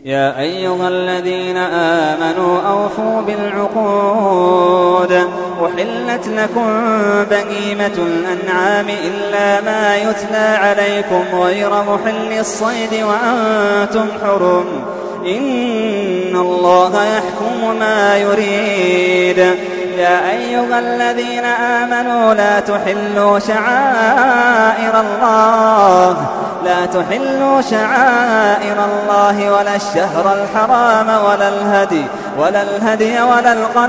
يا أيها الذين آمنوا أوفوا بالعقود. أحلت لكم بهيمة الأنعام إلا ما يتلى عليكم غير محل الصيد وأنتم حرم. إن الله يحكم ما يريد. يا أيها الذين آمنوا لا تحلوا شعائر الله ولا الشهر الحرام ولا الهدي ولا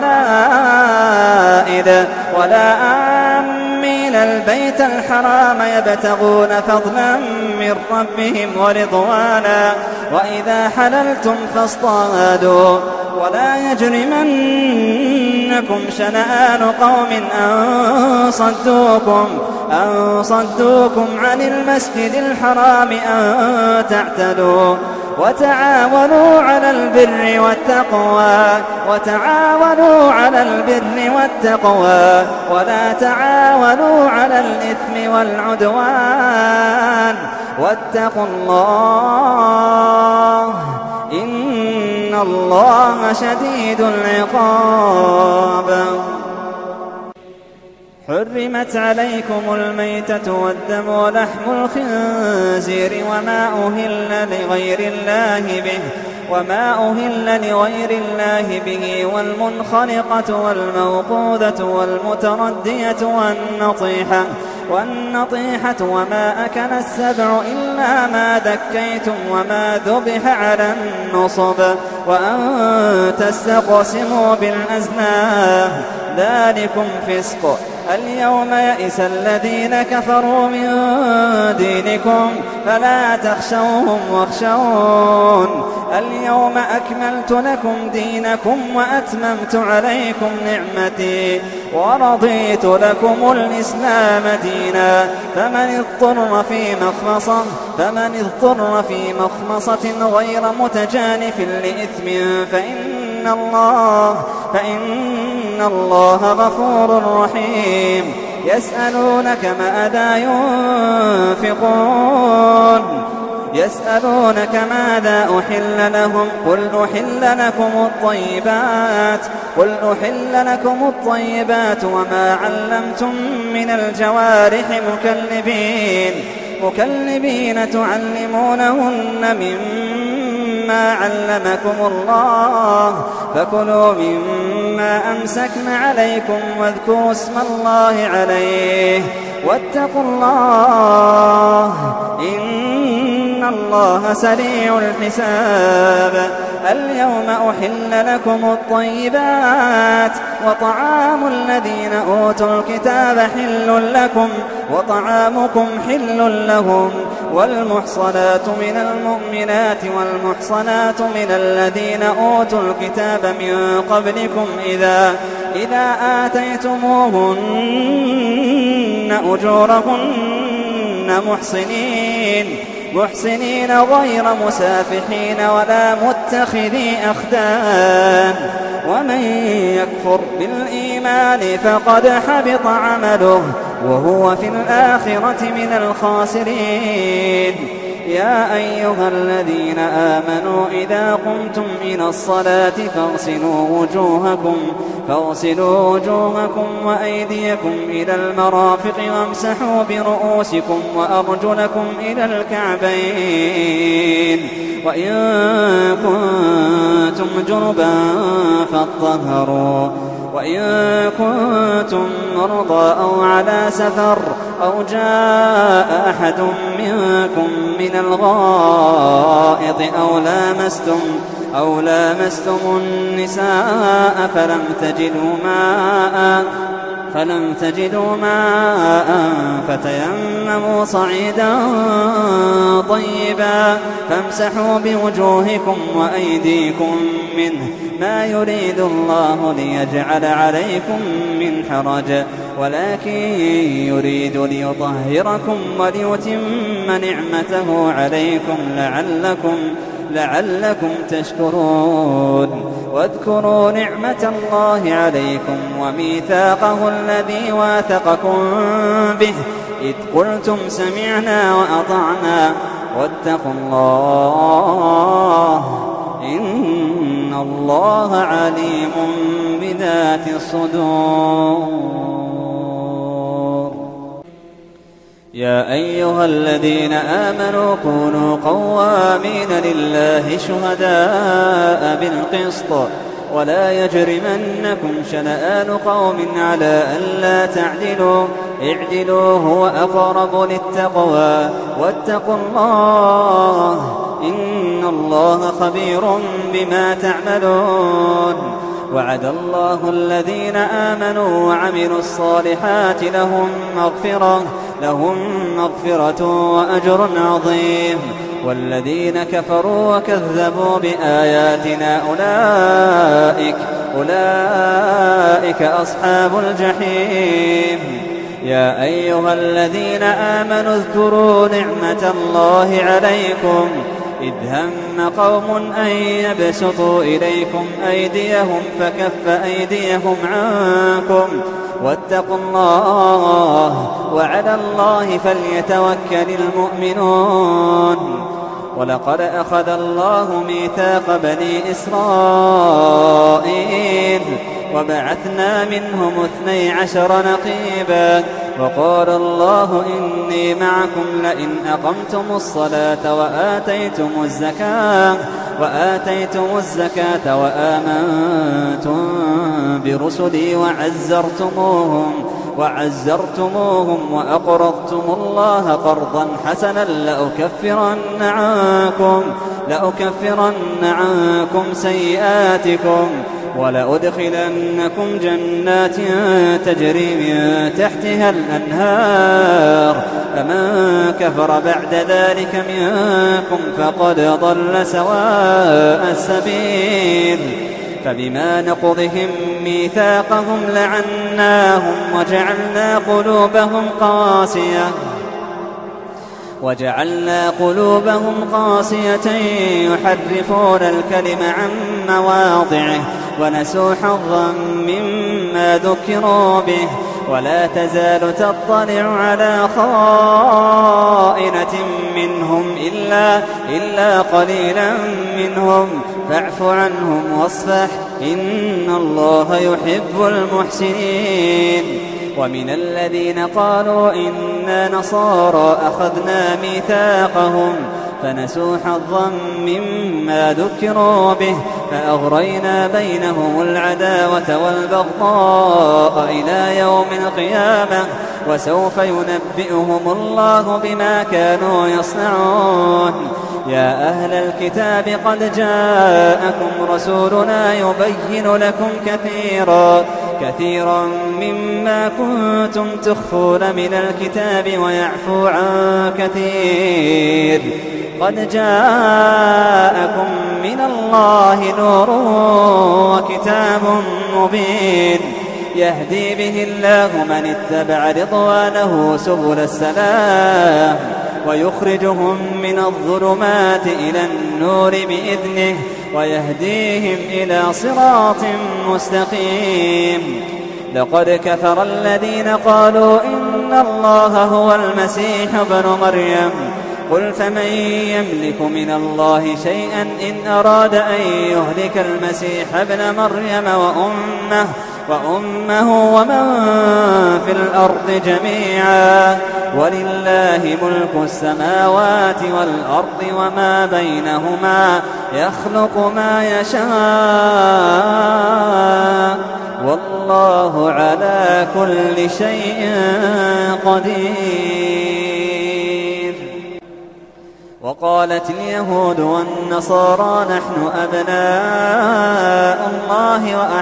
القلائد ولا آمين البيت الحرام يبتغون فضلا من ربهم ورضوانا وإذا حللتم فاصطادوا. ولا يجرمنكم شنآن قوم أن صدوكم عن المسجد الحرام أن تعتدوا. وتعاونوا على البر والتقوى ولا تعاونوا على الإثم والعدوان واتقوا الله إن الله شديد العقاب. حرمت عليكم الميتة والدم ولحم الخنزير وما أهل لغير الله به والمنخنقة والموقوذة والمتردية والنطيحة وما أكل السبع إلا ما ذكيتم وما ذبح على النصب وأن تستقسموا بالأزلام ذلكم فسق. اليوم يئس الذين كفروا من دينكم فلا تخشوهم واخشون. اليوم أكملت لكم دينكم وأتممت عليكم نعمتي ورضيت لكم الإسلام دينا. فمن اضطر في مخمصة غير متجانف لإثم فإن الله غفور رحيم. يسألونك ماذا أحل لهم قل أحل لكم الطيبات وما علمتم من الجوارح مكلبين تعلمونهن مما علمكم الله فكلوا مما أمسكن عليكم واذكروا اسم الله عليه واتقوا الله إن الله سريع الحساب. اليوم أحل لكم الطيبات وطعام الذين أوتوا الكتاب حل لكم وطعامكم حل لهم. والمحصنات من المؤمنات والمحصنات من الذين أوتوا الكتاب من قبلكم إذا آتيتموهن أجورهن محصنين غير مسافحين ولا متخذي أخدان. ومن يكفر بالإيمان فقد حبط عمله وهو في الآخرة من الخاسرين. يا أيها الذين آمنوا إذا قمتم إلى الصلاة فاغسلوا وجوهكم وأيديكم إلى المرافق وامسحوا برؤوسكم وأرجلكم إلى الكعبين وإن كنتم جنبا فاطهروا وإن كنتم مرضى أو على سفر أو جاء أحد منكم من الغائط أو لامستم النساء فلم تجدوا ماء فتيمموا صعيدا طيبا فامسحوا بوجوهكم وأيديكم منه ما يريد الله ليجعل عليكم من حرج ولكن يريد ليطهركم وليتم نعمته عليكم لعلكم تشكرون. واذكروا نعمة الله عليكم وميثاقه الذي واثقكم به إذ قلتم سمعنا وأطعنا واتقوا الله ذات الصدور. يا أيها الذين آمنوا كونوا قوامين لله شهداء بالقسط ولا يجرمنكم شنآن قوم على ألا تعدلوا اعدلوا هو أقرب للتقوى واتقوا الله إن الله خبير بما تعملون. وعد الله الذين آمنوا وعملوا الصالحات لهم مغفرة وأجر عظيم. والذين كفروا وكذبوا بآياتنا أولئك أصحاب الجحيم. يا أيها الذين آمنوا اذكروا نعمة الله عليكم إذ هم قوم أن يبسطوا إليكم أيديهم فكف أيديهم عنكم واتقوا الله وعلى الله فليتوكل المؤمنون. ولقد أخذ الله ميثاق بني إسرائيل وبعثنا منهم 12 نقيبا وقال الله إني معكم لئن أقمتم الصلاة وآتيتم الزكاة وآمنتم برسلي وعزرتموهم وأقرضتم الله قرضا حسنا لأكفرن عنكم سيئاتكم ولأدخلنكم جنات تجري من تحتها الأنهار فمن كفر بعد ذلك منكم فقد ضل سواء السبيل. فبما نقضهم ميثاقهم لعناهم وجعلنا قلوبهم قاسية يحرفون الكلم عن مواضعه ونسوا حظا مما ذكروا به. ولا تزال تطلع على خائنة منهم إلا قليلا منهم فاعف عنهم واصفح إن الله يحب المحسنين. ومن الذين قالوا إنا نصارى أخذنا ميثاقهم فنسوا حظا مما ذكروا به فأغرينا بينهم العداوة والبغضاء إلى يوم القيامة وسوف ينبئهم الله بما كانوا يصنعون. يا أهل الكتاب قد جاءكم رسولنا يبين لكم كثيرا مما كنتم تخفون من الكتاب ويعفو عن كثير. قد جاءكم من الله نور وكتاب مبين يهدي به الله من اتبع رضوانه سبل السلام ويخرجهم من الظلمات إلى النور بإذنه ويهديهم إلى صراط مستقيم. لقد كفر الذين قالوا إن الله هو المسيح ابن مريم قل فمن يملك من الله شيئا إن أراد أن يهلك المسيح ابن مريم وأمه ومن في الأرض جميعا ولله ملك السماوات والأرض وما بينهما يخلق ما يشاء والله على كل شيء قدير. وقالت اليهود والنصارى نحن أبناء الله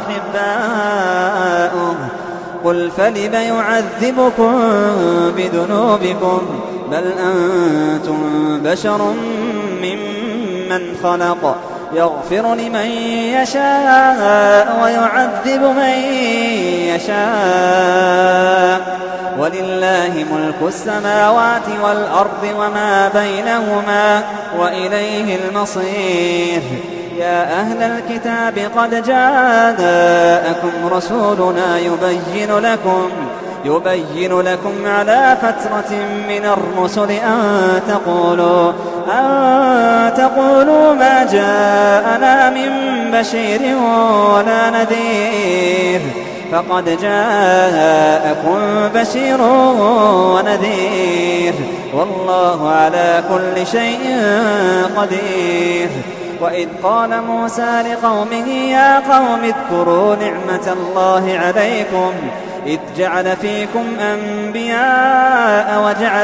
وأحباؤه قل فلم يعذبكم بذنوبكم بل أنتم بشر ممن خلق يغفر لمن يشاء ويعذب من يشاء ولله ملك السماوات والأرض وما بينهما وإليه المصير. يا أهل الكتاب قد جاءكم رسولنا يبين لكم على فترة من الرسل أن تقولوا ما جاءنا من بشير ولا نذير فقد جاءكم بشير ونذير والله على كل شيء قدير. وإذ قال موسى لقومه يا قوم اذكروا نعمة الله عليكم إذ جعل فيكم أنبياء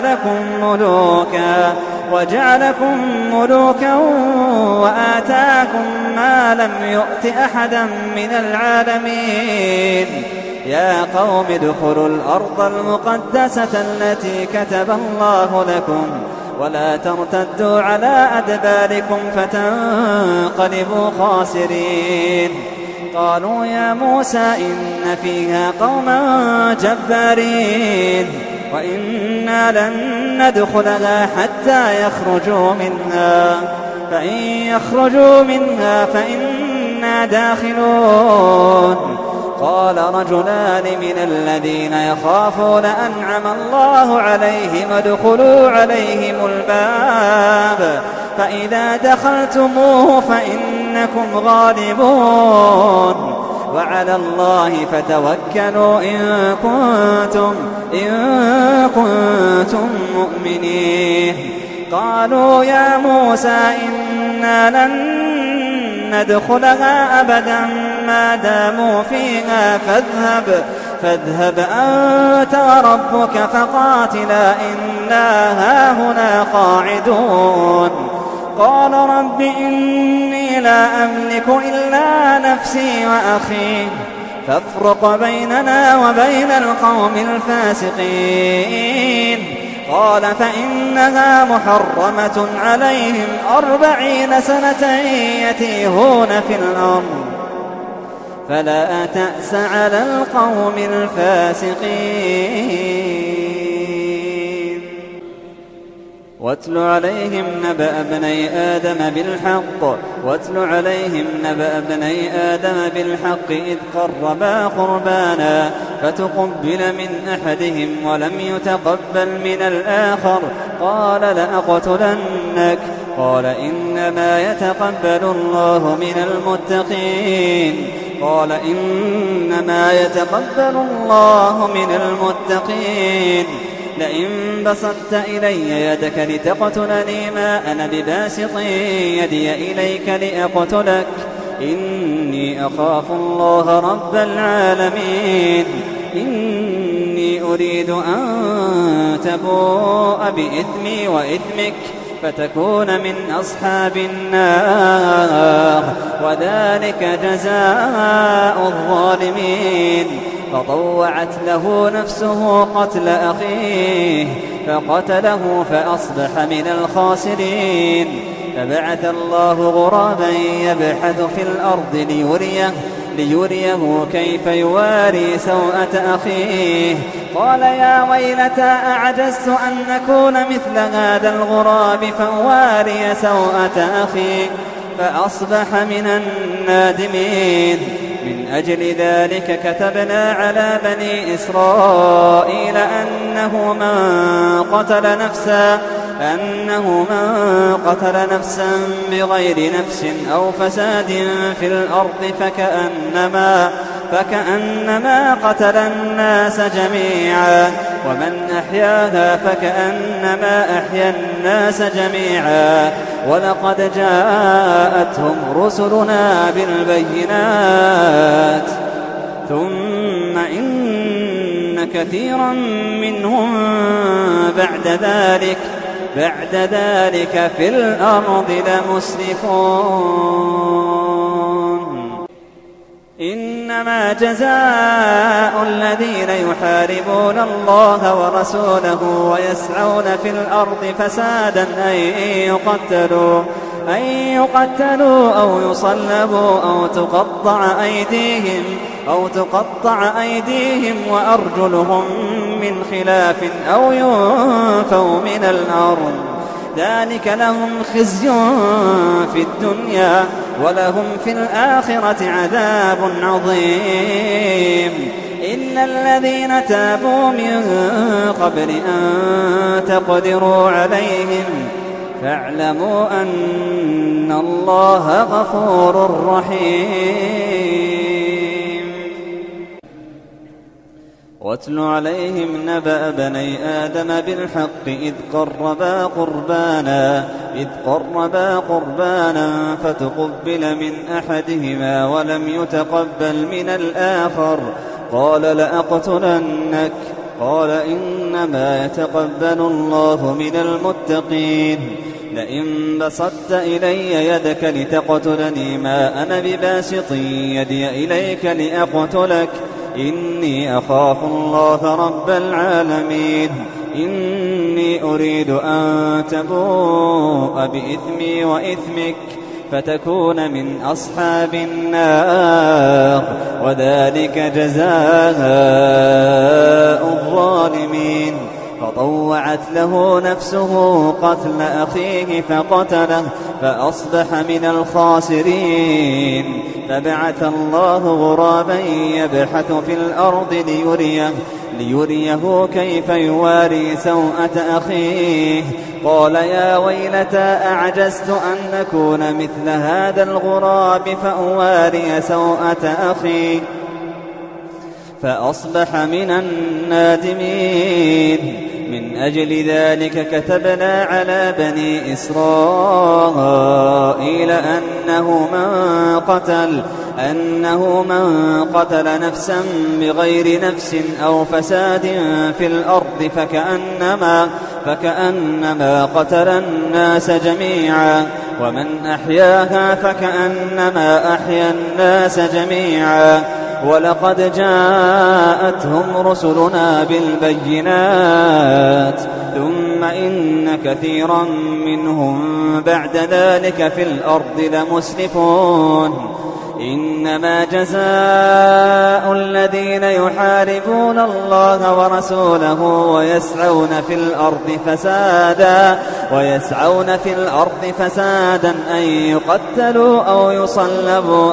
وجعلكم ملوكا وآتاكم ما لم يؤت أحدا من العالمين. يا قوم ادخلوا الأرض المقدسة التي كتب الله لكم ولا ترتدوا على أدباركم فتنقلبوا خاسرين. قالوا يا موسى إن فيها قوما جبارين وإنا لن ندخلها حتى يخرجوا منها فإن يخرجوا منها فإنا داخلون. قال رجلان من الذين يخافون أنعم الله عليهم ادخلوا عليهم الباب فإذا دخلتموه فإنكم غالبون وعلى الله فتوكلوا إن كنتم مؤمنين. قالوا يا موسى إنا لن ندخلها أبدا ما داموا فيها فاذهب أنت وربك فقاتلا إنا هاهنا قاعدون. قال رب إني لا أملك إلا نفسي وأخي فافرق بيننا وبين القوم الفاسقين. قال فإنها محرمة عليهم 40 سنة يتيهون في الأرض فلا تأس على القوم الفاسقين. واتل عليهم نبأ ابني آدم بالحق إذ قربا قربانا فتقبل من أحدهم ولم يتقبل من الآخر قال لأقتلنك. قال إنما يتقبل الله من المتقين. لئن بسطت إلي يدك لتقتلني ما أنا بباسط يدي إليك لأقتلك إني أخاف الله رب العالمين. إني أريد أن تبوء بإثمي وإثمك فتكون من أصحاب النار وذلك جزاء الظالمين. فطوعت له نفسه قتل أخيه فقتله فأصبح من الخاسرين. فبعث الله غرابا يبحث في الأرض ليريه كيف يواري سوءة أخيه. قال يا ويلتى أعجزت أن أكون مثل هذا الغراب فأواري سوءة أخي فأصبح من النادمين. من أجل ذلك كتبنا على بني إسرائيل أنه من قتل نفسا بغير نفس أو فساد في الأرض فكأنما قتل الناس جميعا ومن أحياها فكأنما أحيا الناس جميعا. ولقد جاءتهم رسلنا بالبينات ثم إن كثيرا منهم بعد ذلك في الأرض لمسرفون. إنما جزاء الذين يحاربون الله ورسوله ويسعون في الأرض فسادا أن يقتلوا أو يصلبوا أو تقطع أيديهم وأرجلهم من خلاف أو ينفوا من الأرض. ذلك لهم خزي في الدنيا ولهم في الآخرة عذاب عظيم. إلا الذين تابوا من قبل أن تقدروا عليهم فاعلموا أن الله غفور رحيم. واتل عليهم نبأ بني آدم بالحق إذ قربا قربانا فتقبل من أحدهما ولم يتقبل من الآخر قال لأقتلنك قال إنما يتقبل الله من المتقين. لئن بسطت إلي يدك لتقتلني ما أنا بباسط يدي إليك لأقتلك إني أخاف الله رب العالمين. إني أريد أن تبوء بإثمي وإثمك فتكون من أصحاب النار وذلك جزاء الظالمين. فطوعت له نفسه قتل أخيه فقتله فأصبح من الخاسرين. فبعث الله غرابا يبحث في الأرض ليريه كيف يواري سوءة أخيه قال يا ويلتى أعجزت أن أكون مثل هذا الغراب فأواري سوءة أخي فأصبح من النادمين. من أجل ذلك كتبنا على بني إسرائيل أنه من قتل نفسا بغير نفس أو فساد في الأرض فكأنما قتل الناس جميعا ومن أحياها فكأنما أحيا الناس جميعا. ولقد جاءتهم رسلنا بالبينات ثم إن كثيرا منهم بعد ذلك في الأرض لمسرفون. إنما جزاء الذين يحاربون الله ورسوله ويسعون في الأرض فسادا أن يقتلوا أو يصلبوا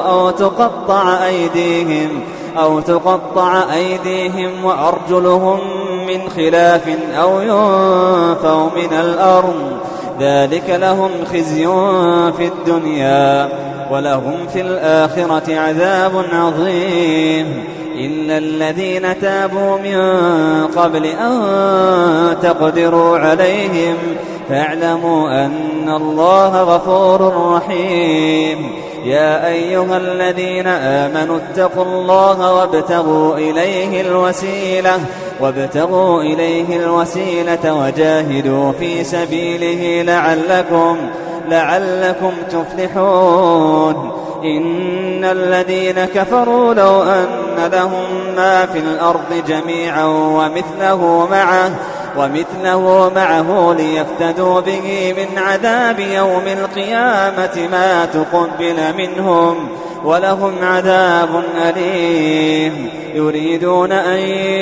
أو تقطع أيديهم وأرجلهم من خلاف أو ينفوا من الأرض ذلك لهم خزي في الدنيا ولهم في الآخرة عذاب عظيم. إلا الذين تابوا من قبل أن تقدروا عليهم فاعلموا أن الله غفور رحيم. يا أيها الذين آمنوا اتقوا الله وابتغوا إليه الوسيلة وجاهدوا في سبيله لعلكم تفلحون. إن الذين كفروا لو أن لهم ما في الأرض جميعا ومثله معه ليفتدوا به من عذاب يوم القيامة ما تقبل منهم ولهم عذاب أليم. يريدون أن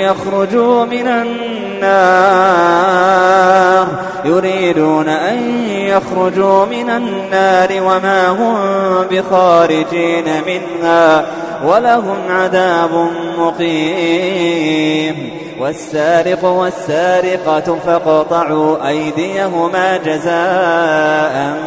يخرجوا من النار وما هم بخارجين منها ولهم عذاب مقيم. والسارق والسارقة فاقطعوا أيديهما جزاء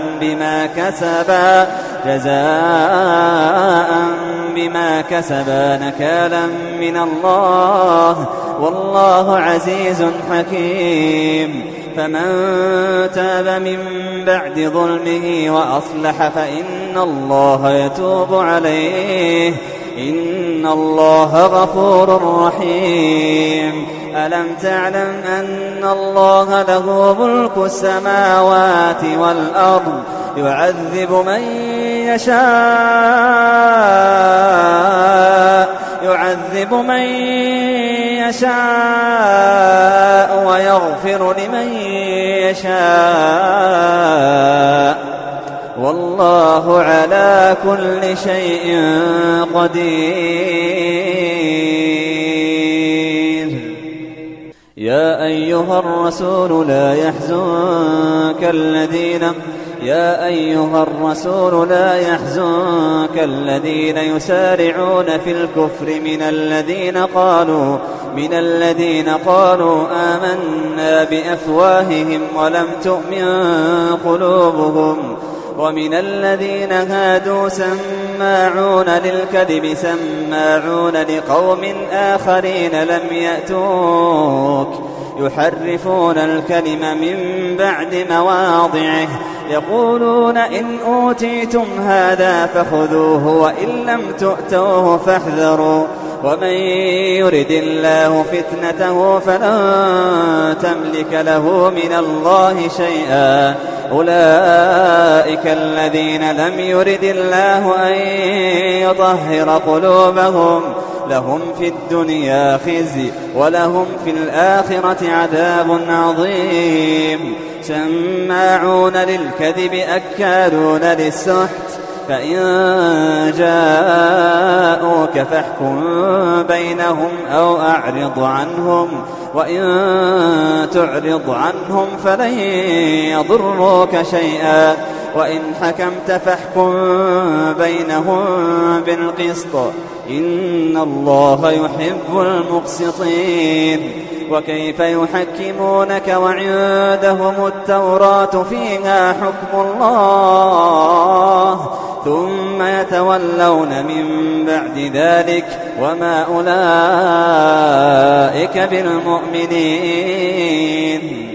بما كسبا نكالا من الله والله عزيز حكيم. فمن تاب من بعد ظلمه وأصلح فإن الله يتوب عليه إن الله غفور رحيم. ألم تعلم أن الله له ملك السماوات والأرض يعذب من يشاء ويغفر لمن يشاء والله على كل شيء قدير. يا أيها الرسول لا يحزنك الذين يسارعون في الكفر من الذين قالوا آمنا بأفواههم ولم تؤمن قلوبهم ومن الذين هادوا سماعون للكذب سماعون لقوم آخرين لم يأتوك يحرفون الكلم من بعد مواضعه يقولون إن أوتيتم هذا فخذوه وإن لم تؤتوه فاحذروا ومن يرد الله فتنته فلن تملك له من الله شيئا أولئك الذين لم يرد الله أن يطهر قلوبهم لهم في الدنيا خزي ولهم في الآخرة عذاب عظيم سماعون للكذب أكالون للسحت فإن جاءوك فاحكم بينهم أو أعرض عنهم وإن تعرض عنهم فلن يضروك شيئا وإن حكمت فاحكم بينهم بالقسط إن الله يحب المقسطين وكيف يحكمونك وعندهم التوراة فيها حكم الله ثم يتولون من بعد ذلك وما أولئك بالمؤمنين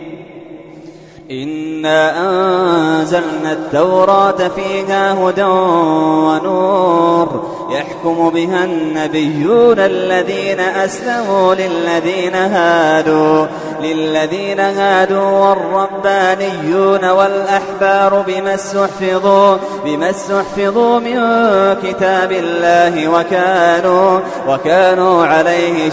إنا أنزلنا التوراة فيها هدى ونور يحكم بها النبيون الذين أسلموا للذين هادوا والربانيون والأحبار بما استحفظوا من كتاب الله وكانوا عليه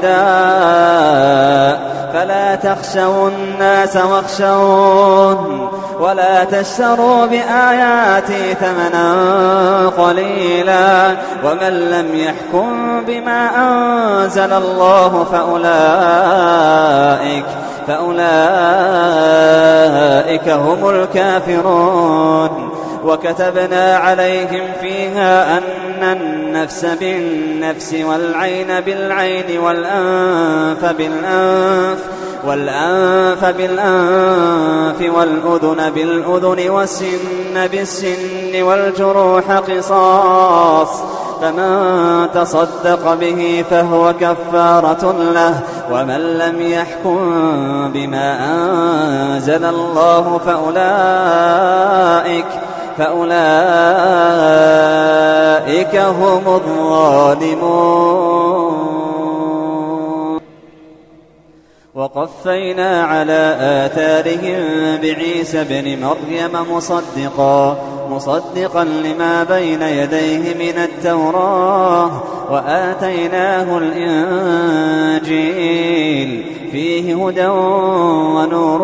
شهداء فلا تخشوا الناس واخشون ولا تشتروا بآياتي ثمنا قليلا ومن لم يحكم بما أنزل الله فأولئك هم الكافرون وكتبنا عليهم فيها أن النفس بالنفس والعين بالعين والأنف بالأنف والأذن بالأذن والسن بالسن والجروح قصاص فمن تصدق به فهو كفارة له ومن لم يحكم بما أنزل الله فأولئك هم الظالمون وقفينا على آثارهم بعيسى بن مريم مصدقا لما بين يديه من التوراة وآتيناه الإنجيل فيه هدى ونور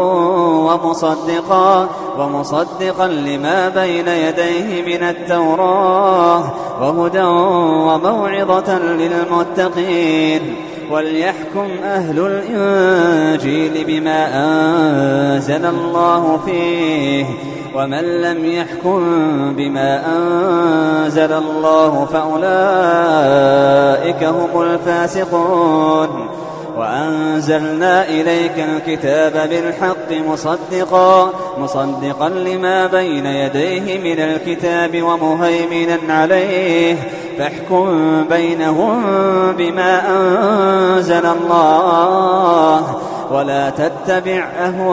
ومصدقا لما بين يديه من التوراة وهدى وموعظة للمتقين وليحكم أهل الإنجيل بما أنزل الله فيه ومن لم يحكم بما أنزل الله فأولئك هم الفاسقون وأنزلنا إليك الكتاب بالحق مصدقا لما بين يديه من الكتاب ومهيمنا عليه فاحكم بينهم بما أنزل الله ولا تتبع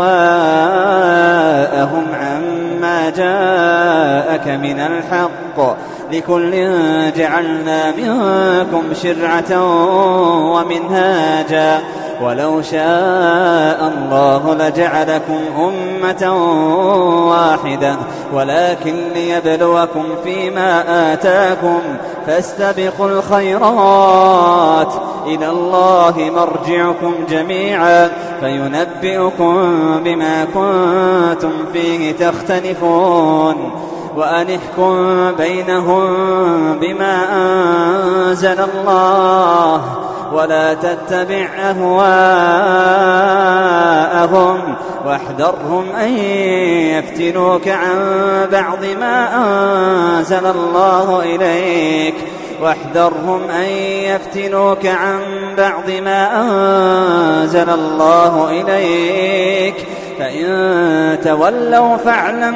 أهواءهم عما جاءك من الحق لكل جعلنا منكم شرعة ومنهاجا ولو شاء الله لجعلكم أمة واحدة ولكن ليبلوكم فيما آتاكم فاستبقوا الخيرات إلى الله مرجعكم جميعا فينبئكم بما كنتم فيه تختلفون وأن احكم بينهم بما أنزل الله ولا تتبع أهواءهم واحذرهم أن يفتنوك عن بعض ما أنزل الله إليك واحذرهم أن يفتنوك عن بعض ما أنزل الله إليك فإن تولوا فاعلم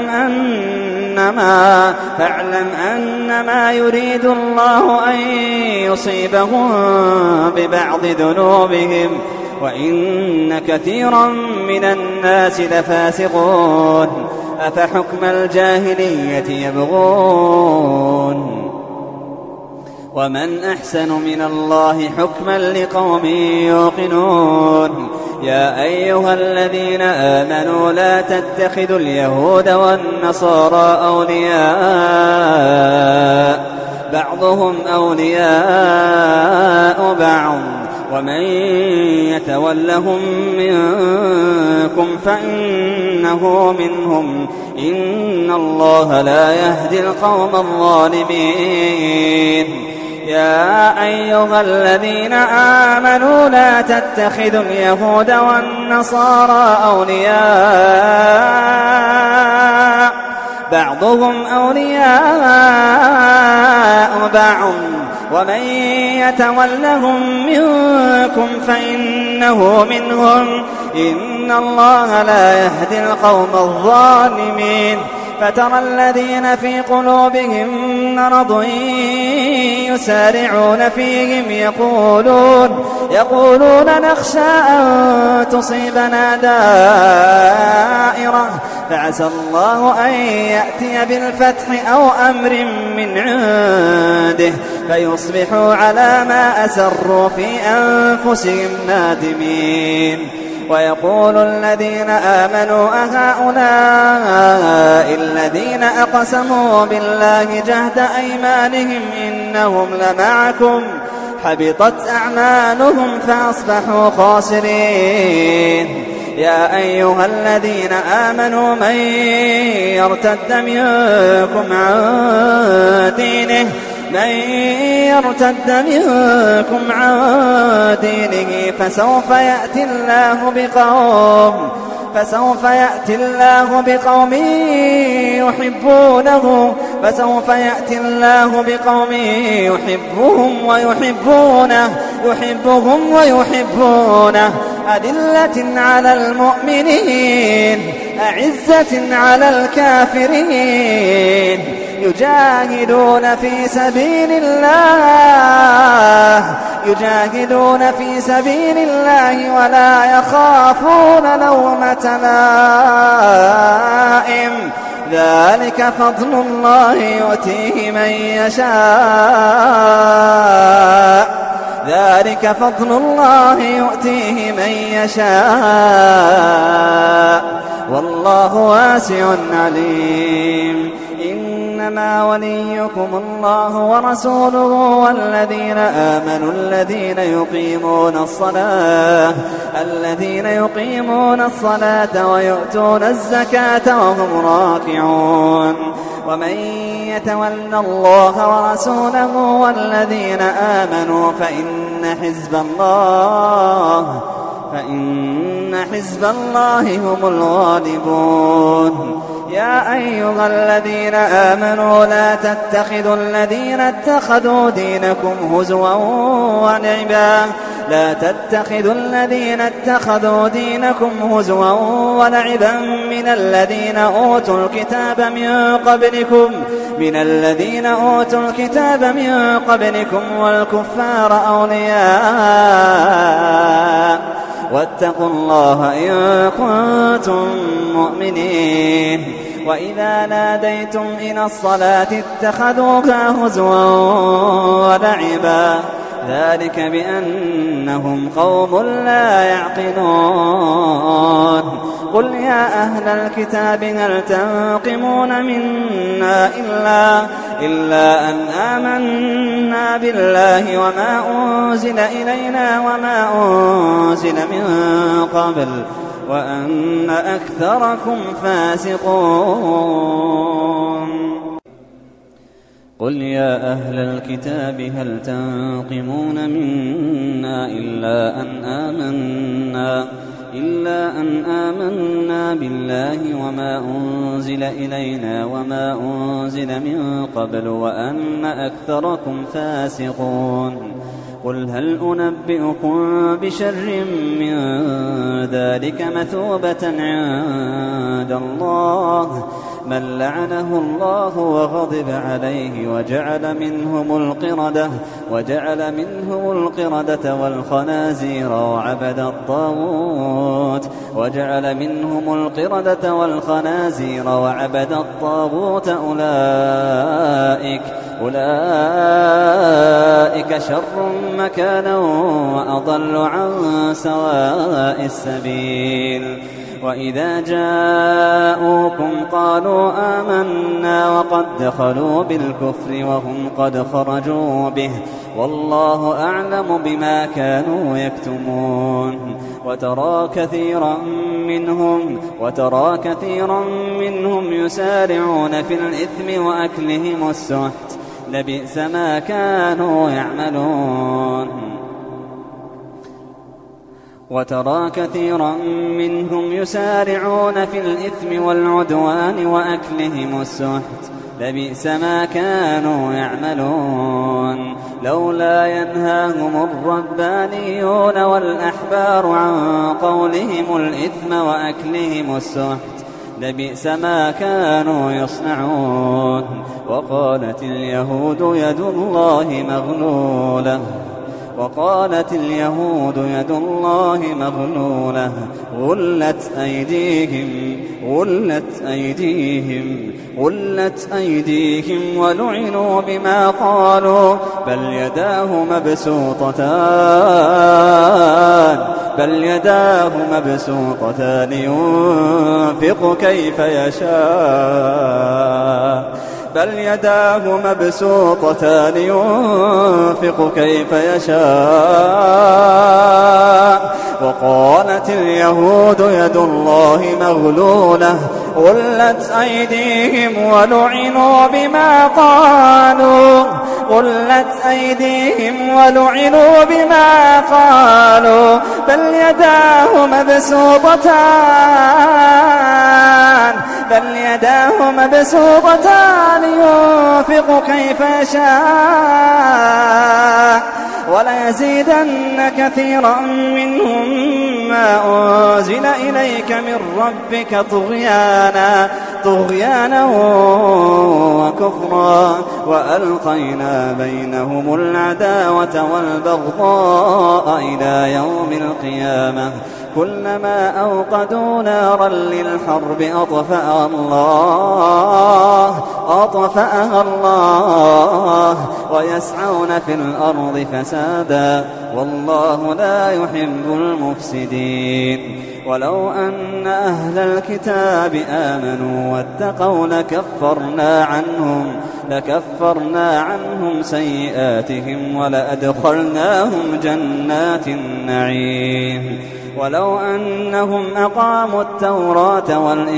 أنما يريد الله أن يصيبهم ببعض ذنوبهم وإن كثيرا من الناس لفاسقون أفحكم الجاهلية يبغون ومن أحسن من الله حكما لقوم يوقنون يا أيها الذين آمنوا لا تتخذوا اليهود والنصارى أولياء بعضهم أولياء بعض ومن يتولهم منكم فإنه منهم إن الله لا يهدي القوم الظالمين يا أيها الذين آمنوا لا تتخذوا اليهود والنصارى أولياء بعضهم أولياء بعض ومن يتولهم منكم فإنه منهم إن الله لا يهدي القوم الظالمين فترى الذين في قلوبهم مرض يسارعون فيهم يقولون نخشى أن تصيبنا دائرة فعسى الله أن يأتي بالفتح أو أمر من عنده فيصبحوا على ما أسروا في أنفسهم نادمين ويقول الذين آمنوا أهؤلاء الذين أقسموا بالله جهد أيمانهم إنهم لمعكم حبطت أعمالهم فأصبحوا خاسرين يا أيها الذين آمنوا من يرتد منكم عن دينه فسوف يأتي الله بقوم يحبهم ويحبونه أذلة على المؤمنين أعزة على الكافرين يجاهدون في سبيل الله ولا يخافون لومة لائم ذلك فضل الله يؤتيه من يشاء والله واسع عليم إنما وليكم الله ورسوله والذين آمنوا الذين يقيمون الصلاة ويؤتون الزكاة وهم راكعون ومن يتول الله ورسوله والذين آمنوا فإن حزب الله هم الغالبون يا أيها الذين آمنوا لا تتخذوا الذين اتخذوا دينكم هزوا ولعبا من الذين أوتوا الكتاب من قبلكم والكفار أولياء واتقوا الله إن كنتم مؤمنين وإذا ناديتم إلى الصلاة اتخذوها هزوا ولعبا ذلك بأنهم قوم لا يعقلون قل يا أهل الكتاب هل تنقمون منا إلا أن آمنا بالله وما أنزل إلينا وما أنزل من قبل وأن أكثركم فاسقون قل يا أهل الكتاب هل تنقمون منا إلا أن آمنا بالله وما أنزل إلينا وما أنزل من قبل وأن أكثركم فاسقون قل هل أنبئكم بشر من ذلك مثوبة عند الله من لعنه الله وغضب عليه وجعل منهم القردة والخنازير وعبد الطاغوت أولئك شر مكانا وأضل عن سواء السبيل وإذا جاءوكم قالوا آمنا وقد دخلوا بالكفر وهم قد خرجوا به والله أعلم بما كانوا يكتمون وترى كثيرا منهم يسارعون في الإثم وأكلهم السحت لبئس ما كانوا يعملون وترى كثيرا منهم يسارعون في الإثم والعدوان وأكلهم السحت لبئس ما كانوا يعملون لولا ينهاهم الربانيون والأحبار عن قولهم الإثم وأكلهم السحت لبئس ما كانوا يصنعون وقالت اليهود يد الله مغلولة غلت أيديهم ولعنوا بما قالوا بل يداه مبسوطتان ينفق كيف يشاء وقالت اليهود يد الله مغلولة غلت أيديهم ولعنوا بما قالوا بل يداه مبسوطتان ينفق كيف يشاء وليزيدن كثيرا منهم ما أنزل إليك من ربك طغيانا وكفرا وألقينا بينهم العداوة والبغضاء إلى يوم القيامة كلما أوقدوا نارا للحرب أطفأها الله ويسعون في الأرض فسادا والله لا يحب المفسدين ولو أن أهل الكتاب آمنوا واتقوا لكفرنا عنهم سيئاتهم ولأدخلناهم جنات النعيم ولو أنهم أقاموا التوراة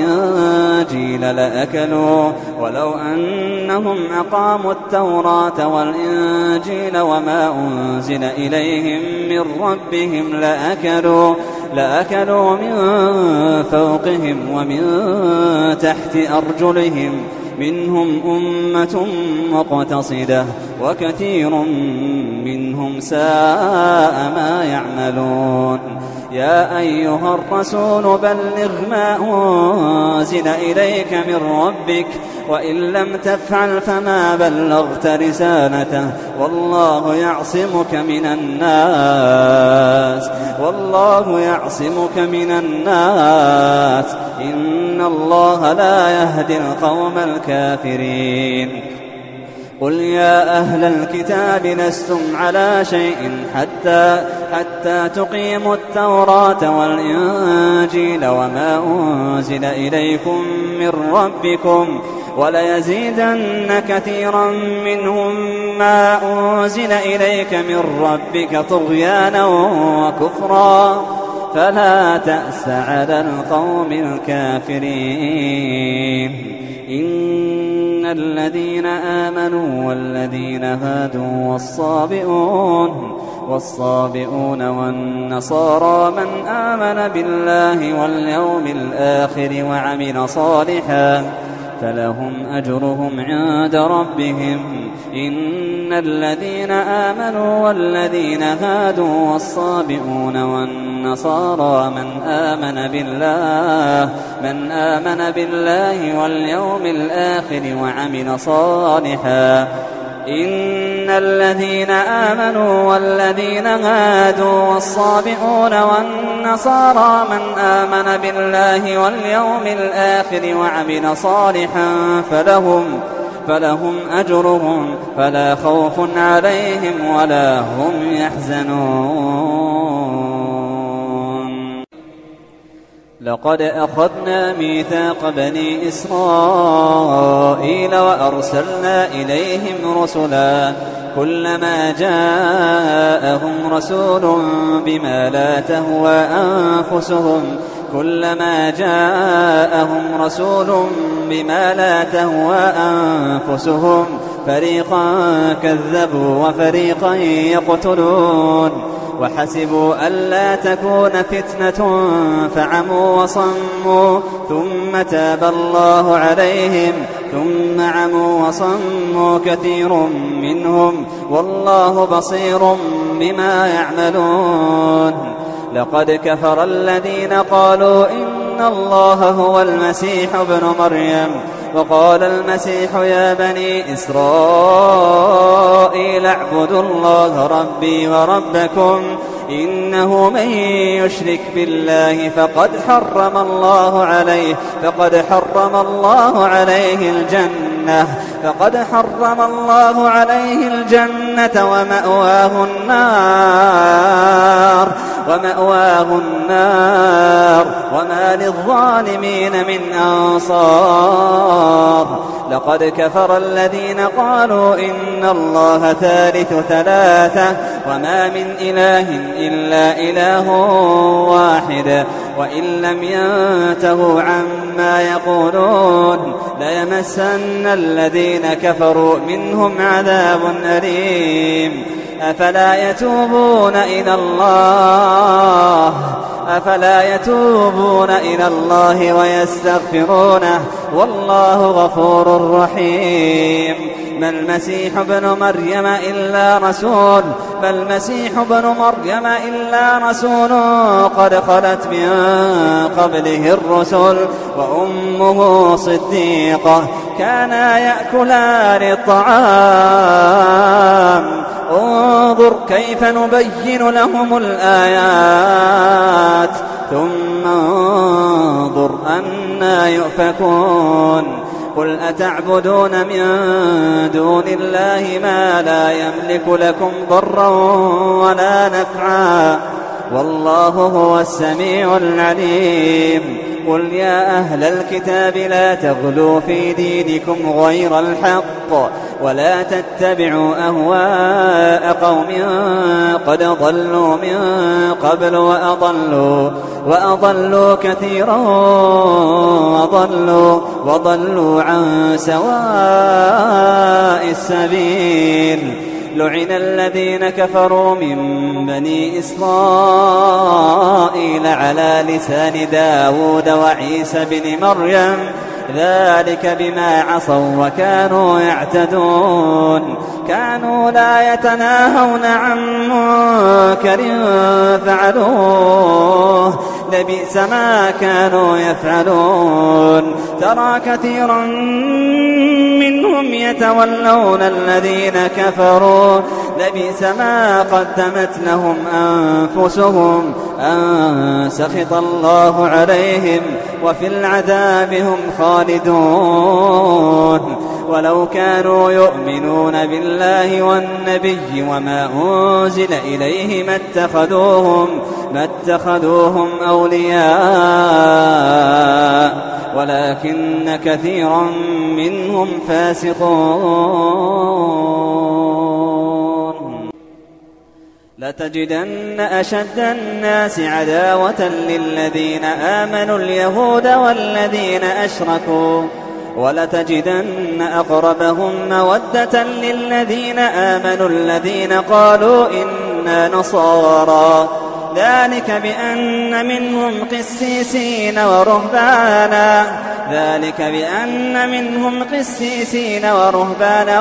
والإنجيل وما أنزل إليهم من ربهم لأكلوا من فوقهم ومن تحت أرجلهم منهم أمة مقتصدة وكثير منهم ساء ما يعملون يا أيها الرسول بلغ ما أنزل إليك من ربك وإن لم تفعل فما بلغت رسالته والله يعصمك من الناس إن الله لا يهدي القوم الكافرين قل يا أهل الكتاب لستم على شيء حتى تقيموا التوراة والإنجيل وما أنزل إليكم من ربكم وليزيدن كثيرا منهم ما أنزل إليك من ربك طغيانا وكفرا فلا تأس على القوم الكافرين الذين آمنوا والذين هادوا والصابئون والنصارى من آمن بالله واليوم الآخر وعمل صالحا فلهم أجرهم عند ربهم إن الذين آمنوا والذين هادوا والصابئون والنصارى من آمن بالله واليوم الآخر وعمل صالحا إن الذين آمنوا والذين هادوا والصابئون والنصارى من آمن بالله واليوم الآخر وعمل صالحا فلهم أجرهم فلا خوف عليهم ولا هم يحزنون. لقد أخذنا ميثاق بني إسرائيل وأرسلنا إليهم رسلا كلما جاءهم رسول بما لا تهوى أنفسهم فريقا كذبوا وفريقا يقتلون وحسبوا ألا تكون فتنة فعموا وصموا ثم تاب الله عليهم ثم عموا وصموا كثير منهم والله بصير بما يعملون. لقد كفر الذين قالوا إن الله هو المسيح ابن مريم وقال المسيح يا بني إسرائيل اعبدوا الله ربي وربكم إنه من يشرك بالله فقد حرم الله عليه الجنة ومأواه النار وما للظالمين من أنصار. لقد كفر الذين قالوا إن الله ثالث ثلاثة وما من إله إلا إله واحد وإن لم ينتهوا عما يقولون ليمسن الذين كفروا منهم عذاب أليم. أفلا يتوبون إلى الله ويستغفرونه والله غفور رحيم. ما المسيح ابن مريم إلا رسول قد خلت من قبله الرسل وأمه صديقة كانا يأكلان الطعام انظر كيف نبين لهم الآيات ثم انظر أنا يؤفكون. قل أتعبدون من دون الله ما لا يملك لكم ضرا ولا نفعا والله هو السميع العليم. قل يا أهل الكتاب لا تغلوا في دينكم غير الحق ولا تتبعوا أهواء قوم قد ضلوا من قبل وأضلوا كثيرا وضلوا عن سواء السبيل. لعن الذين كفروا من بني إسرائيل على لسان داود وعيسى بن مريم ذلك بما عصوا وكانوا يعتدون. كانوا لا يتناهون عن منكر فعلوه لبئس ما كانوا يفعلون. ترى كثيرا منهم يتولون الذين كفروا لبئس ما قدمت لهم أنفسهم أن سخط الله عليهم وفي العذاب هم خالدون. ولو كانوا يؤمنون بالله والنبي وما أنزل إليه ما اتخذوهم أولياء ولكن كثيرا منهم فاسقون. لتجدن أشد الناس عداوة للذين آمنوا اليهود والذين أشركوا ولتجدن أقربهم مودة للذين آمنوا الذين قالوا إنا نصارى ذلك بأن منهم قسيسين ورهبانا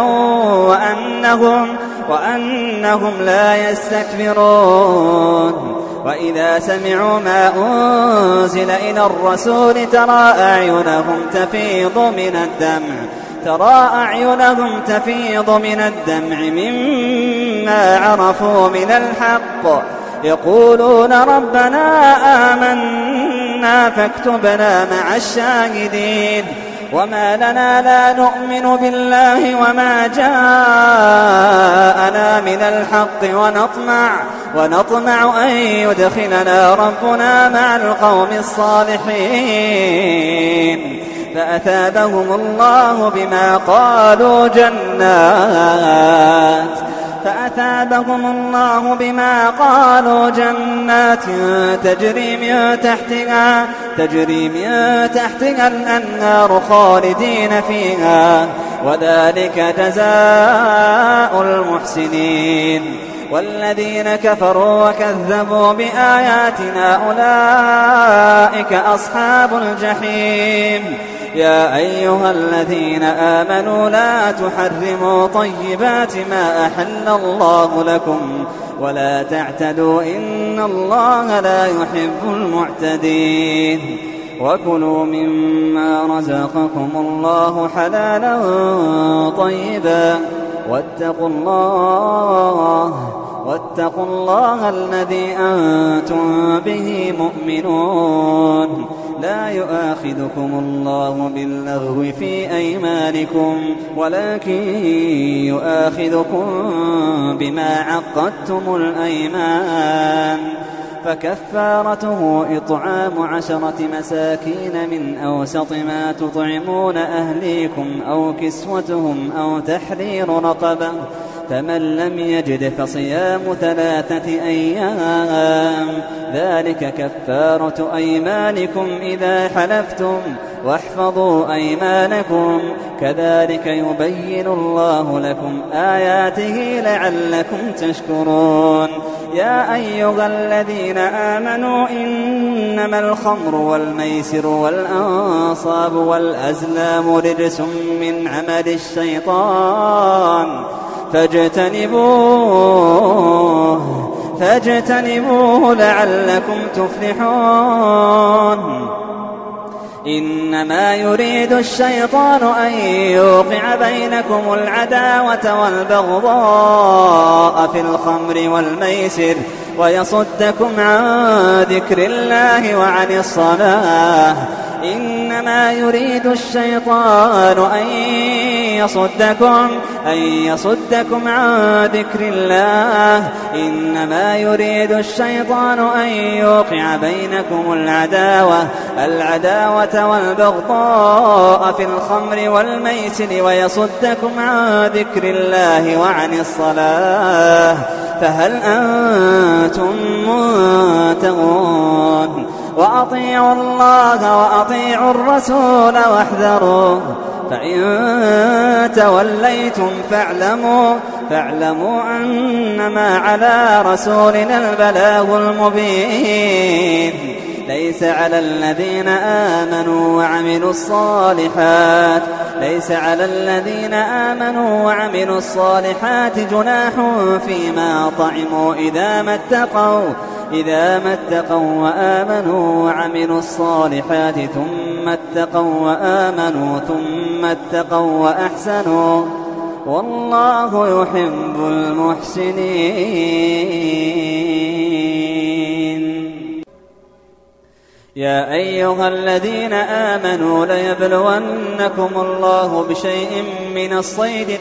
وأنهم لا يستكبرون وإذا سمعوا ما أنزل إلى الرسول ترى أعينهم تفيض من الدمع مما عرفوا من الحق يقولون ربنا آمنا فاكتبنا مع الشاهدين وما لنا لا نؤمن بالله وما جاءنا من الحق ونطمع أن يدخلنا ربنا مع القوم الصالحين فأثابهم الله بما قالوا جنات تجري من تحتها الأنهار خالدين فيها وذلك جزاء المحسنين والذين كفروا وكذبوا بآياتنا أولئك أصحاب الجحيم يا أيها الذين آمنوا لا تحرموا طيبات ما أحل الله لكم ولا تعتدوا إن الله لا يحب المعتدين وكلوا مما رزقكم الله حلالا طيبا واتقوا الله الذي أنتم به مؤمنون لا يؤاخذكم الله باللغو في أيمانكم ولكن يؤاخذكم بما عقدتم الأيمان فكفارته إطعام 10 مساكين من أوسط ما تطعمون أهليكم أو كسوتهم أو تحرير رقبة فمن لم يجد فصيام 3 أيام ذلك كفارة أيمانكم إذا حلفتم واحفظوا أيمانكم كذلك يبين الله لكم آياته لعلكم تشكرون يا أيها الذين آمنوا إنما الخمر والميسر والأنصاب والأزلام رجس من عمل الشيطان فاجتنبوه لعلكم تفلحون إنما يريد الشيطان أن يوقع بينكم العداوة والبغضاء في الخمر والميسر ويصدكم عن ذكر الله وعن الصلاة إنما يريد الشيطان أن يصدكم عن ذكر الله إنما يريد الشيطان أن يوقع بينكم العداوة والبغضاء في الخمر والميسر ويصدكم عن ذكر الله وعن الصلاة فهل أنتم منتهون وأطيعوا الله وأطيعوا الرسول واحذروا فإن توليتم فاعلموا أنما على رسولنا البلاغ المبين ليس على الذين آمنوا وعملوا الصالحات جناح فيما طعموا إذا ما اتقوا وآمنوا وعملوا الصالحات ثم اتقوا وأحسنوا والله يحب المحسنين يا أيها الذين آمنوا ليبلونكم الله بشيء من الصيد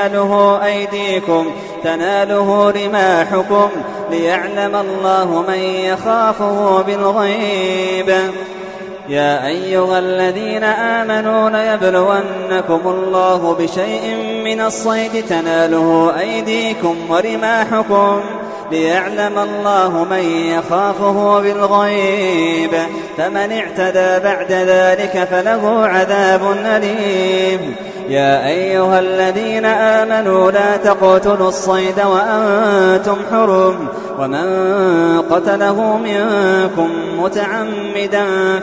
تناله رماحكم ليعلم الله من يخافه بالغيب يا أيها الذين آمنوا ليبلونكم الله بشيء من الصيد تناله أيديكم ورماحكم ليعلم الله من يخافه بالغيب، فمن اعتدى بعد ذلك فله عذاب أليم. يا أيها الذين آمنوا لا تقتلوا الصيد وأنتم حرم، ومن قتله منكم متعمدا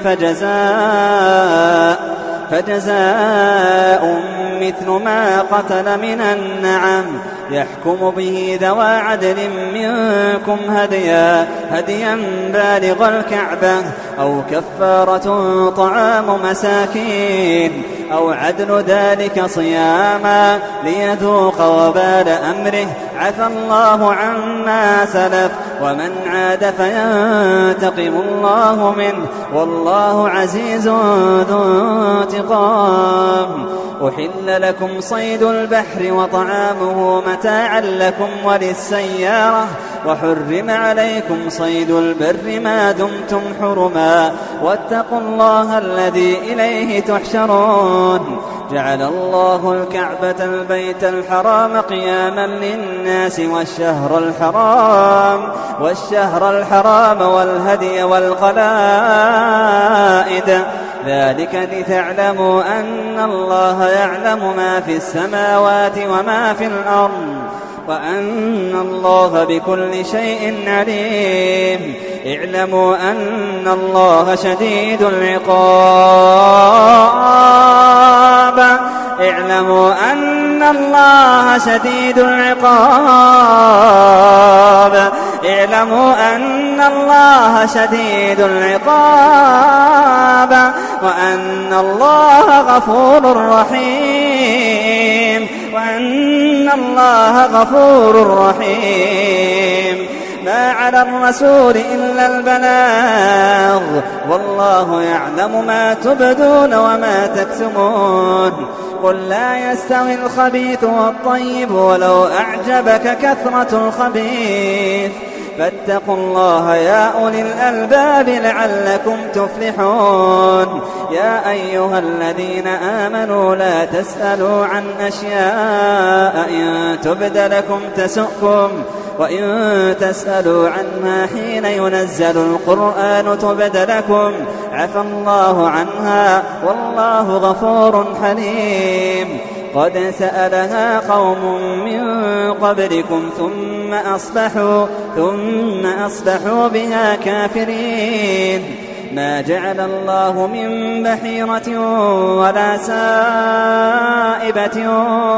فجزاء مثل ما قتل من النعم يحكم به ذوى عدل منكم هديا بالغ الكعبة أو كفارة طعام مساكين أو عدل ذلك صياما ليذوق وبال أمره، عفى الله عما سلف ومن عاد فينتقم الله منه، والله عزيز ذو انتقام. أحل لكم صيد البحر وطعامه متاعا لكم وللسيارة، وحرم عليكم صيد البر ما دمتم حرما، واتقوا الله الذي إليه تحشرون. جعل الله الكعبة البيت الحرام قياما للناس والشهر الحرام والهدي والقلائد، ذلك لتعلموا أن الله يعلم ما في السماوات وما في الأرض، وأن الله بكل شيء عليم. اعلموا أن الله شديد العقاب، اعلموا أن الله شديد العقاب، اعلموا أن الله شديد العقاب، وأن الله غفور رحيم، وأن الله غفور رحيم. ما على الرسول إلا البلاغ، والله يعلم ما تبدون وما تكتمون. قل لا يستوي الخبيث والطيب ولو أعجبك كثرة الخبيث، فاتقوا الله يا أولي الألباب لعلكم تفلحون. يا أيها الذين آمنوا لا تسألوا عن أشياء إن تبد لكم تسؤكم، وإن تسألوا عنها حين ينزل القرآن تبد لكم عفى الله عنها، والله غفور حليم. قد سألها قوم من قبلكم ثم أصبحوا بها كافرين. ما جعل الله من بحيرة ولا سائبة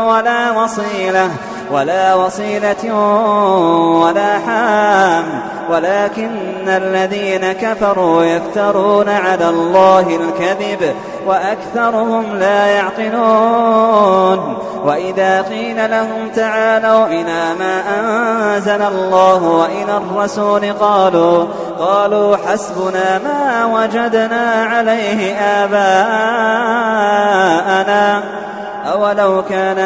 ولا وصيلة ولا حام، ولكن الذين كفروا يفترون على الله الكذب وأكثرهم لا يعقلون. وإذا قيل لهم تعالوا إلى ما أنزل الله وإلى الرسول قالوا حسبنا ما وجدنا عليه آباءنا، أولو كان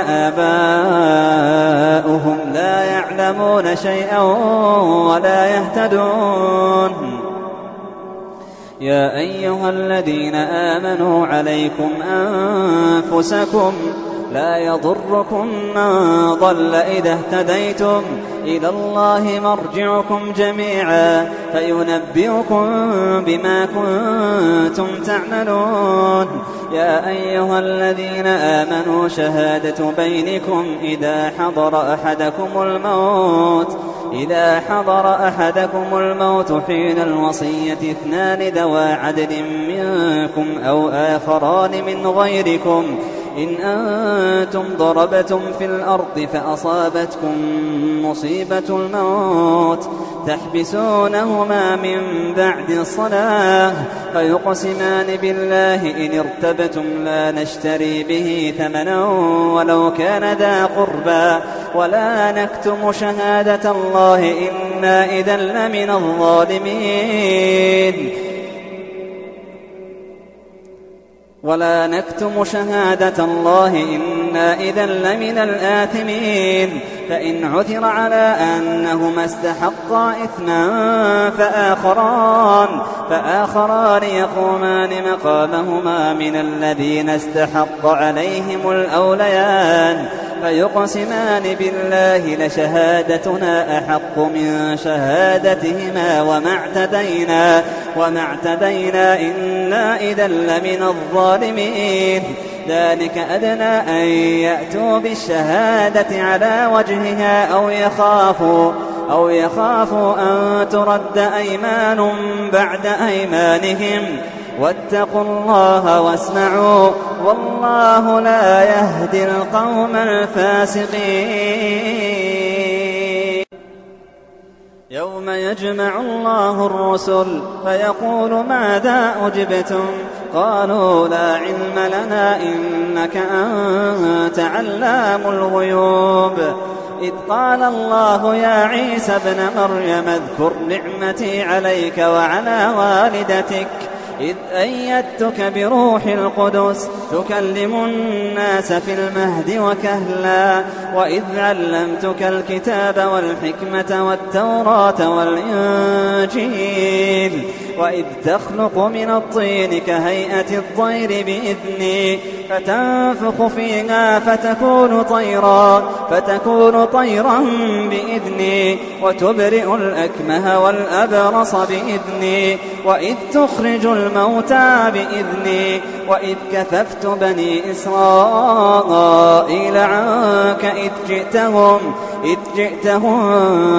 آباؤهم لا يعلمون شيئا ولا يهتدون. يا أيها الذين آمنوا عليكم أنفسكم لا يضركم من ضل إذا اهتديتم، إلى الله مرجعكم جميعا فينبئكم بما كنتم تعملون. يا أيها الذين آمنوا شهادة بينكم إذا حضر أحدكم الموت حين الوصية 2 ذوى عدل منكم أو آخران من غيركم إن أنتم ضربتم في الأرض فأصابتكم مصيبة الموت تحبسونهما من بعد الصلاة فيقسمان بالله إن ارتبتم لا نشتري به ثمنا ولو كان ذا قربى ولا نكتم شهادة الله إنا إذا لمن الظالمين ولا نكتم شهادة الله إنا إذا لمن الآثمين. فإن عثر على أنهما استحقا إثما فآخران يقومان مقامهما من الذين استحق عليهم الأوليان فيقسمان بالله لشهادتنا أحق من شهادتهما وما اعتدينا إنا إذا لمن الظالمين. ذلك أدنى أن يأتوا بالشهادة على وجهها أو يخافوا أن ترد أيمان بعد أيمانهم. واتقوا الله واسمعوا والله لا يهدي القوم الفاسقين. يوم يجمع الله الرسل فيقول ماذا أجبتم قالوا لا علم لنا إنك أنت علام الغيوب. إذ قال الله يا عيسى ابن مريم اذكر نعمتي عليك وعلى والدتك إذ أيدتك بروح القدس تكلم الناس في المهد وكهلا وإذ علمتك الكتاب والحكمة والتوراة والإنجيل وإذ تخلق من الطين كهيئة الطير بإذني فتنفخ فيها فتكون طيرا بإذني وتبرئ الأكمه والأبرص بإذني وإذ تخرج الموتى بإذني وإذ كففت بني إسرائيل عنك إذ جئتهم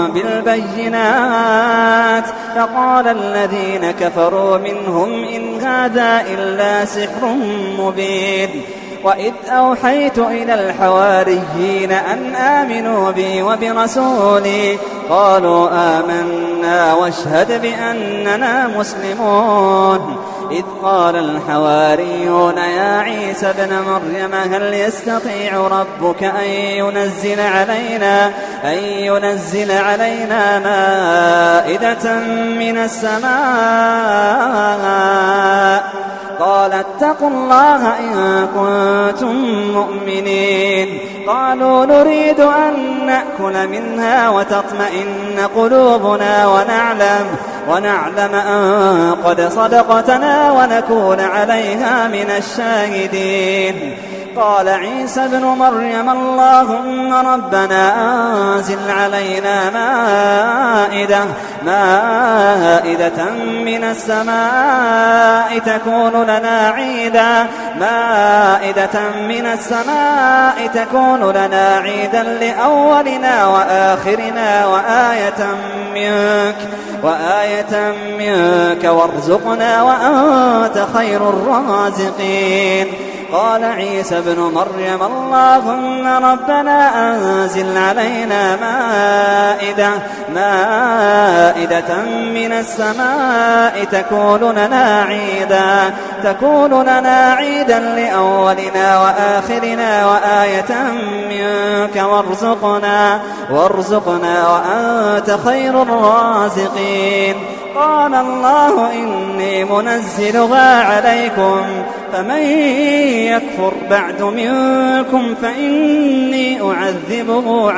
بالبينات فقال الذين كفروا منهم إن هذا إلا سحر مبين. وإذ أوحيت إلى الحواريين أن آمنوا بي وبرسولي قالوا آمنا واشهد بأننا مسلمون. إذ قال الحواريون يا عيسى ابن مريم هل يستطيع ربك أن ينزل علينا مائدة من السماء قال اتقوا الله إن كنتم مؤمنين. قالوا نريد أن نأكل منها وتطمئن قلوبنا ونعلم أن قد صدقتنا ونكون عليها من الشاهدين. قال عيسى ابن مريم اللهم ربنا أنزل علينا مائدة من السماء تكون لنا عيدا لأولنا وآخرنا وآية منك وارزقنا وأنت خير الرازقين. قال عيسى ابن مريم اللهم ربنا أنزل علينا مائدة من السماء تكون لنا عيدا لأولنا وآخرنا وآية منك وارزقنا وأنت خير الرازقين. قال الله إني منزلها عليكم فمن يكفر بعد منكم فإني أعذبه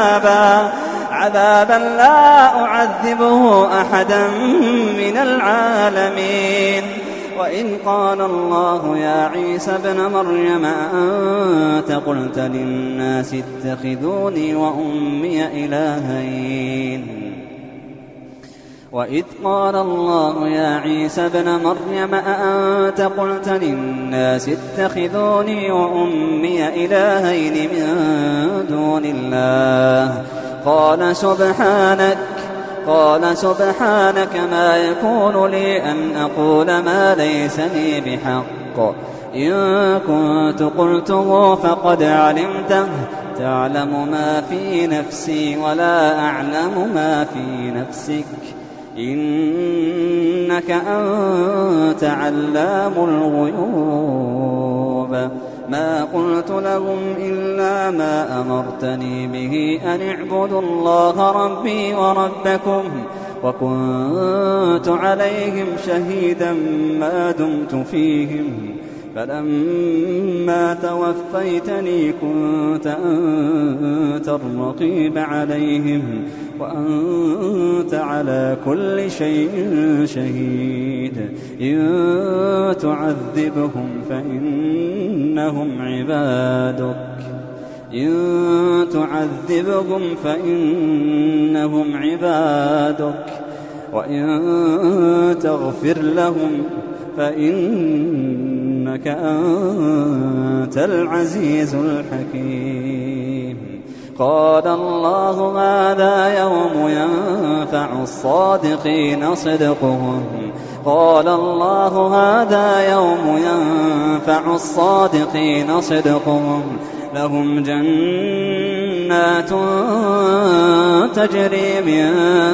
عذابا لا أعذبه أحدا من العالمين. وإن قال الله يا عيسى ابن مريم أنت قلت للناس اتخذوني وأمي إلهين وإذ قال الله يا عيسى ابن مريم أأنت قلت للناس اتخذوني وأمي إلهين من دون الله قال سبحانك ما يكون لي أن أقول ما ليس لي بحق إن كنت قلته فقد علمته تعلم ما في نفسي ولا أعلم ما في نفسك إنك أنت علام الغيوب. ما قلت لهم إلا ما أمرتني به أن اعبدوا الله ربي وربكم وكنت عليهم شهيدا ما دمت فيهم فلما توفيتني كنت أنت الرقيب عليهم وأنت على كل شيء شهيد. إن تعذبهم فإنهم عبادك إن تعذبهم فإنهم عبادك وإن تغفر لهم فإنك أنت العزيز الحكيم. قال الله هذا يوم ينفع الصادقين صدقهم قال الله هذا يوم ينفع الصادقين صدقهم لهم جنات تجري من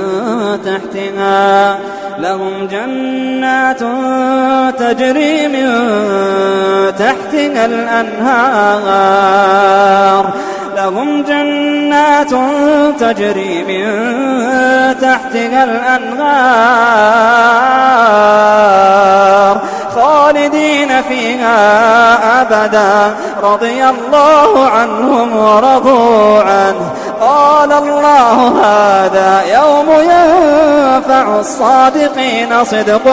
تحتها الأنهار لهم جنات تجري من تحتها الأنهار خالدين فيها أبدا رضي الله عنهم ورضوا عنه. قال الله هذا يوم ينفع الصادقين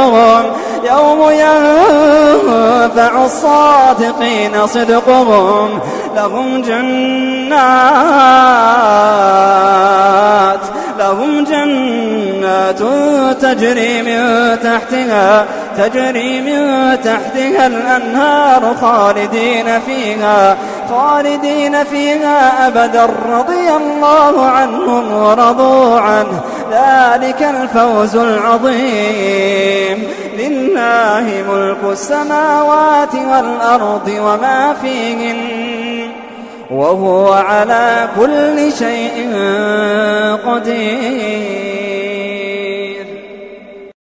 صدقهم لهم جنات تجري من تحتها الأنهار خالدين فيها أبدا رضي الله عنهم ورضوا عنه ذلك الفوز العظيم. لله ملك السماوات والأرض وما فيهن وهو على كل شيء قدير.